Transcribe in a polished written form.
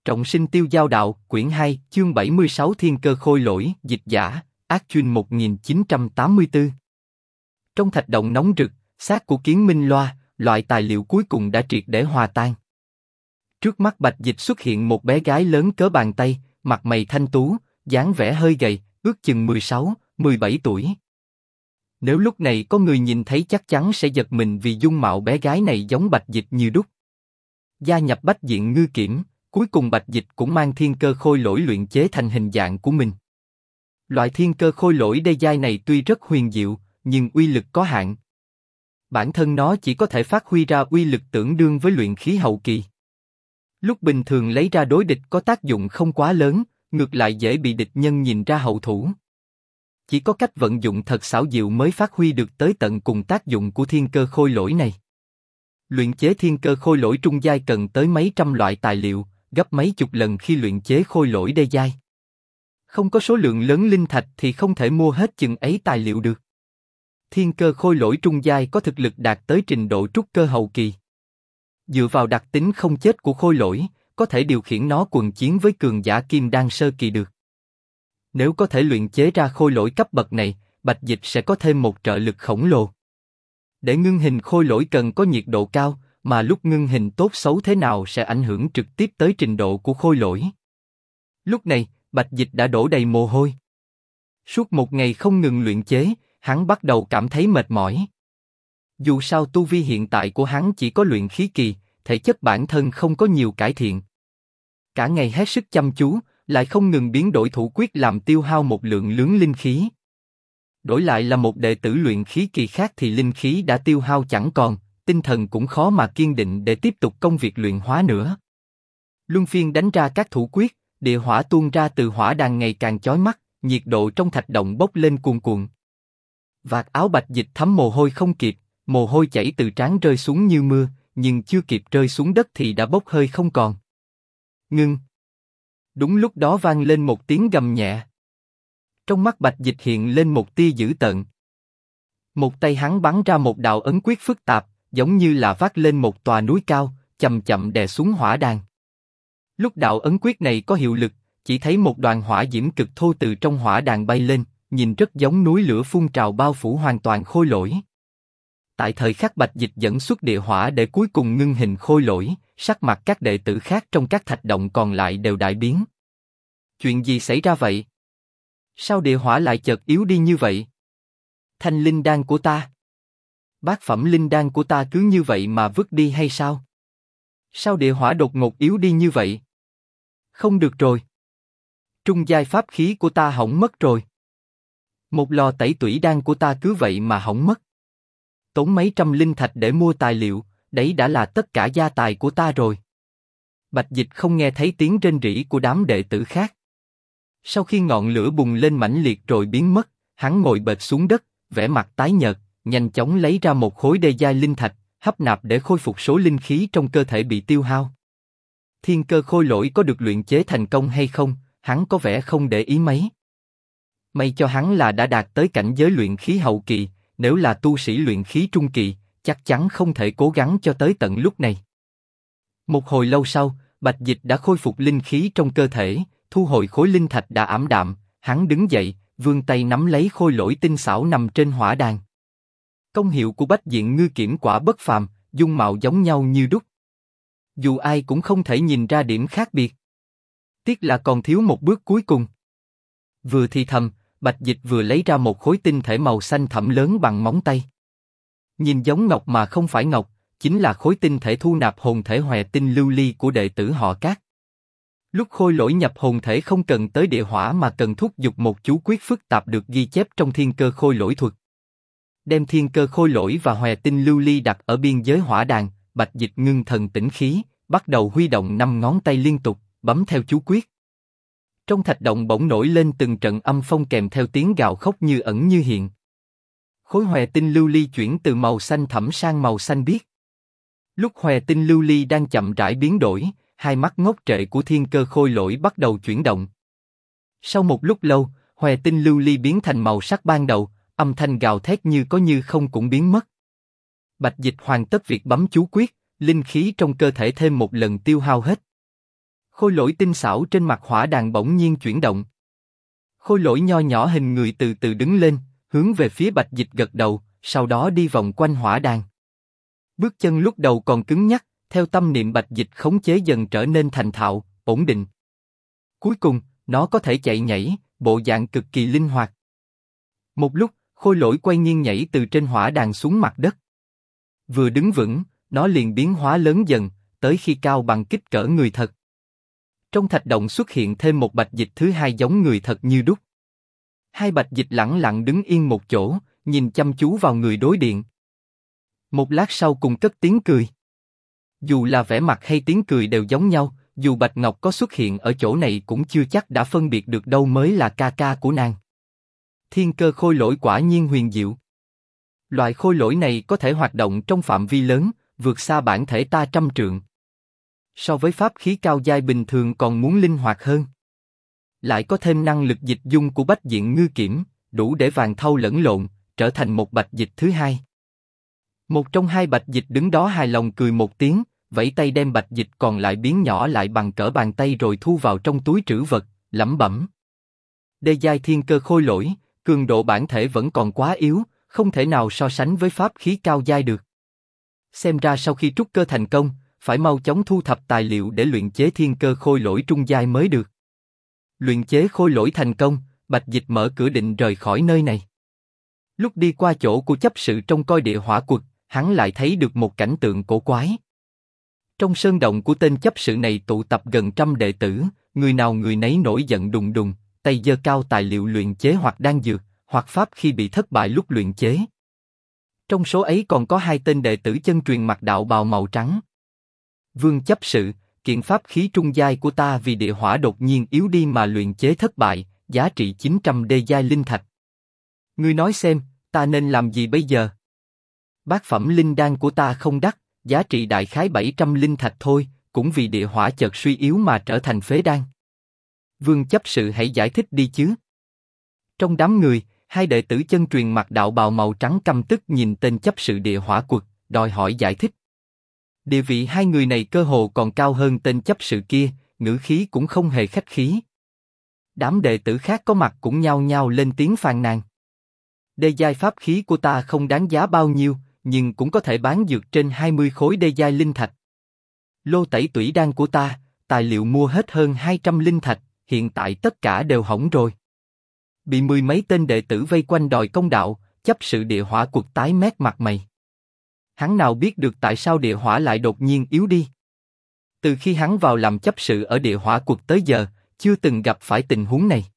Trọng sinh tiêu giao đạo, quyển 2, chương 76 Thiên cơ khôi lỗi, dịch giả, Ác Chuyên 1984. Trong thạch động nóng rực, xác của Kiến Minh Loa, loại tài liệu cuối cùng đã triệt để hòa tan. Trước mắt Bạch Dịch xuất hiện một bé gái lớn cỡ bàn tay, mặt mày thanh tú, dáng vẻ hơi gầy, ước chừng 16, 17 tuổi. Nếu lúc này có người nhìn thấy chắc chắn sẽ giật mình vì dung mạo bé gái này giống Bạch Dịch như đúc. Gia nhập Bách Diện Ngư Kiểm, cuối cùng Bạch Dịch cũng mang thiên cơ khôi lỗi luyện chế thành hình dạng của mình. Loại thiên cơ khôi lỗi đê giai này tuy rất huyền diệu, nhưng uy lực có hạn. Bản thân nó chỉ có thể phát huy ra uy lực tương đương với luyện khí hậu kỳ. Lúc bình thường lấy ra đối địch có tác dụng không quá lớn, ngược lại dễ bị địch nhân nhìn ra hậu thủ. Chỉ có cách vận dụng thật xảo diệu mới phát huy được tới tận cùng tác dụng của thiên cơ khôi lỗi này. Luyện chế thiên cơ khôi lỗi trung giai cần tới mấy trăm loại tài liệu, gấp mấy chục lần khi luyện chế khôi lỗi đê giai. Không có số lượng lớn linh thạch thì không thể mua hết chừng ấy tài liệu được. Thiên cơ khôi lỗi trung giai có thực lực đạt tới trình độ trúc cơ hậu kỳ. Dựa vào đặc tính không chết của khôi lỗi, có thể điều khiển nó quần chiến với cường giả kim đan sơ kỳ được. Nếu có thể luyện chế ra khôi lỗi cấp bậc này, Bạch Dịch sẽ có thêm một trợ lực khổng lồ. Để ngưng hình khôi lỗi cần có nhiệt độ cao, mà lúc ngưng hình tốt xấu thế nào sẽ ảnh hưởng trực tiếp tới trình độ của khôi lỗi. Lúc này, Bạch Dịch đã đổ đầy mồ hôi. Suốt một ngày không ngừng luyện chế, hắn bắt đầu cảm thấy mệt mỏi. Dù sao tu vi hiện tại của hắn chỉ có luyện khí kỳ, thể chất bản thân không có nhiều cải thiện. Cả ngày hết sức chăm chú, lại không ngừng biến đổi thủ quyết làm tiêu hao một lượng lớn linh khí. Đổi lại là một đệ tử luyện khí kỳ khác thì linh khí đã tiêu hao chẳng còn, tinh thần cũng khó mà kiên định để tiếp tục công việc luyện hóa nữa. Luân phiên đánh ra các thủ quyết, địa hỏa tuôn ra từ hỏa đàn ngày càng chói mắt, nhiệt độ trong thạch động bốc lên cuồn cuộn. Vạt áo Bạch Dịch thấm mồ hôi không kịp, mồ hôi chảy từ trán rơi xuống như mưa, nhưng chưa kịp rơi xuống đất thì đã bốc hơi không còn. Ngưng. Đúng lúc đó vang lên một tiếng gầm nhẹ. Trong mắt Bạch Dịch hiện lên một tia dữ tợn. Một tay hắn bắn ra một đạo ấn quyết phức tạp, giống như là vác lên một tòa núi cao, chậm chậm đè xuống hỏa đàn. Lúc đạo ấn quyết này có hiệu lực, chỉ thấy một đoàn hỏa diễm cực thô từ trong hỏa đàn bay lên, nhìn rất giống núi lửa phun trào bao phủ hoàn toàn khôi lỗi. Tại thời khắc Bạch Dịch dẫn xuất địa hỏa để cuối cùng ngưng hình khôi lỗi, sắc mặt các đệ tử khác trong các thạch động còn lại đều đại biến. Chuyện gì xảy ra vậy? Sao địa hỏa lại chợt yếu đi như vậy? Thanh linh đan của ta, bát phẩm linh đan của ta cứ như vậy mà vứt đi hay sao? Sao địa hỏa đột ngột yếu đi như vậy? Không được rồi. Trung giai pháp khí của ta hỏng mất rồi. Một lò tẩy tủy đan của ta cứ vậy mà hỏng mất. Tốn mấy trăm linh thạch để mua tài liệu, đấy đã là tất cả gia tài của ta rồi. Bạch Dịch không nghe thấy tiếng rên rỉ của đám đệ tử khác. Sau khi ngọn lửa bùng lên mãnh liệt rồi biến mất, hắn ngồi bệt xuống đất, vẻ mặt tái nhợt, nhanh chóng lấy ra một khối đê giai linh thạch, hấp nạp để khôi phục số linh khí trong cơ thể bị tiêu hao. Thiên cơ khôi lỗi có được luyện chế thành công hay không, hắn có vẻ không để ý mấy. May cho hắn là đã đạt tới cảnh giới luyện khí hậu kỳ, nếu là tu sĩ luyện khí trung kỳ, chắc chắn không thể cố gắng cho tới tận lúc này. Một hồi lâu sau, Bạch Dịch đã khôi phục linh khí trong cơ thể, thu hồi khối linh thạch đã ảm đạm, hắn đứng dậy, vươn tay nắm lấy khôi lỗi tinh xảo nằm trên hỏa đàn. Công hiệu của Bách Diện Ngư Kiểm quả bất phàm, dung mạo giống nhau như đúc. Dù ai cũng không thể nhìn ra điểm khác biệt. Tiếc là còn thiếu một bước cuối cùng. Vừa thì thầm, Bạch Dịch vừa lấy ra một khối tinh thể màu xanh thẳm lớn bằng móng tay. Nhìn giống ngọc mà không phải ngọc, chính là khối tinh thể thu nạp hồn thể hòe tinh lưu ly của đệ tử họ Cát. Lúc khôi lỗi nhập hồn thể không cần tới địa hỏa mà cần thúc giục một chú quyết phức tạp được ghi chép trong thiên cơ khôi lỗi thuật. Đem thiên cơ khôi lỗi và hòe tinh lưu ly đặt ở biên giới hỏa đàn, Bạch Dịch ngưng thần tĩnh khí, bắt đầu huy động 5 ngón tay liên tục, bấm theo chú quyết. Trong thạch động bỗng nổi lên từng trận âm phong kèm theo tiếng gào khóc như ẩn như hiện. Khối hòe tinh lưu ly chuyển từ màu xanh thẫm sang màu xanh biếc. Lúc hòe tinh lưu ly đang chậm rãi biến đổi, hai mắt ngốc trệ của thiên cơ khôi lỗi bắt đầu chuyển động. Sau một lúc lâu, hòe tinh lưu ly biến thành màu sắc ban đầu, âm thanh gào thét như có như không cũng biến mất. Bạch Dịch hoàn tất việc bấm chú quyết, linh khí trong cơ thể thêm một lần tiêu hao hết. Khôi lỗi tinh xảo trên mặt hỏa đàn bỗng nhiên chuyển động. Khôi lỗi nho nhỏ hình người từ từ đứng lên, hướng về phía Bạch Dịch gật đầu, sau đó đi vòng quanh hỏa đàn. Bước chân lúc đầu còn cứng nhắc, theo tâm niệm Bạch Dịch khống chế dần trở nên thành thạo, ổn định. Cuối cùng, nó có thể chạy nhảy, bộ dạng cực kỳ linh hoạt. Một lúc, khôi lỗi quay nghiêng nhảy từ trên hỏa đàn xuống mặt đất. Vừa đứng vững, nó liền biến hóa lớn dần, tới khi cao bằng kích cỡ người thật. Trong thạch động xuất hiện thêm một Bạch Dịch thứ hai giống người thật như đúc. Hai Bạch Dịch lẳng lặng đứng yên một chỗ, nhìn chăm chú vào người đối diện. Một lát sau cùng cất tiếng cười. Dù là vẻ mặt hay tiếng cười đều giống nhau, dù Bạch Ngọc có xuất hiện ở chỗ này cũng chưa chắc đã phân biệt được đâu mới là ca ca của nàng. Thiên cơ khôi lỗi quả nhiên huyền diệu. Loại khôi lỗi này có thể hoạt động trong phạm vi lớn, vượt xa bản thể ta trăm trượng. So với pháp khí cao giai bình thường còn muốn linh hoạt hơn. Lại có thêm năng lực dịch dung của Bách Diện Ngư Kiểm, đủ để vàng thau lẫn lộn, trở thành một Bạch Dịch thứ hai. Một trong hai Bạch Dịch đứng đó hài lòng cười một tiếng, vẫy tay đem Bạch Dịch còn lại biến nhỏ lại bằng cỡ bàn tay rồi thu vào trong túi trữ vật, lẩm bẩm. Đê giai thiên cơ khôi lỗi, cường độ bản thể vẫn còn quá yếu, không thể nào so sánh với pháp khí cao giai được. Xem ra sau khi trúc cơ thành công, phải mau chóng thu thập tài liệu để luyện chế thiên cơ khôi lỗi trung giai mới được. Luyện chế khôi lỗi thành công, Bạch Dịch mở cửa định rời khỏi nơi này. Lúc đi qua chỗ của chấp sự trông coi địa hỏa quật, hắn lại thấy được một cảnh tượng cổ quái. Trong sơn động của tên chấp sự này tụ tập gần 100 đệ tử, người nào người nấy nổi giận đùng đùng, tay giơ cao tài liệu luyện chế hoặc đan dược, hoặc pháp khi bị thất bại lúc luyện chế. Trong số ấy còn có 2 tên đệ tử chân truyền mặc đạo bào màu trắng. Vương chấp sự, kiện pháp khí trung giai của ta vì địa hỏa đột nhiên yếu đi mà luyện chế thất bại, giá trị 900 đê giai linh thạch. Ngươi nói xem, ta nên làm gì bây giờ? Bát phẩm linh đan của ta không đắt, giá trị đại khái 700 linh thạch thôi, cũng vì địa hỏa chợt suy yếu mà trở thành phế đan. Vương chấp sự hãy giải thích đi chứ. Trong đám người, 2 đệ tử chân truyền mặc đạo bào màu trắng căm tức nhìn tên chấp sự địa hỏa quật, đòi hỏi giải thích. Địa vị 2 người này cơ hồ còn cao hơn tên chấp sự kia, ngữ khí cũng không hề khách khí. Đám đệ tử khác có mặt cũng nhao nhao lên tiếng phàn nàn. Đê giai pháp khí của ta không đáng giá bao nhiêu, nhưng cũng có thể bán dược trên 20 khối đê giai linh thạch. Lô tẩy tủy đan của ta, tài liệu mua hết hơn 200 linh thạch, hiện tại tất cả đều hỏng rồi. Bị 10 mấy tên đệ tử vây quanh đòi công đạo, chấp sự địa hỏa quật tái mét mặt mày. Hắn nào biết được tại sao địa hỏa lại đột nhiên yếu đi. Từ khi hắn vào làm chấp sự ở địa hỏa quật tới giờ, chưa từng gặp phải tình huống này.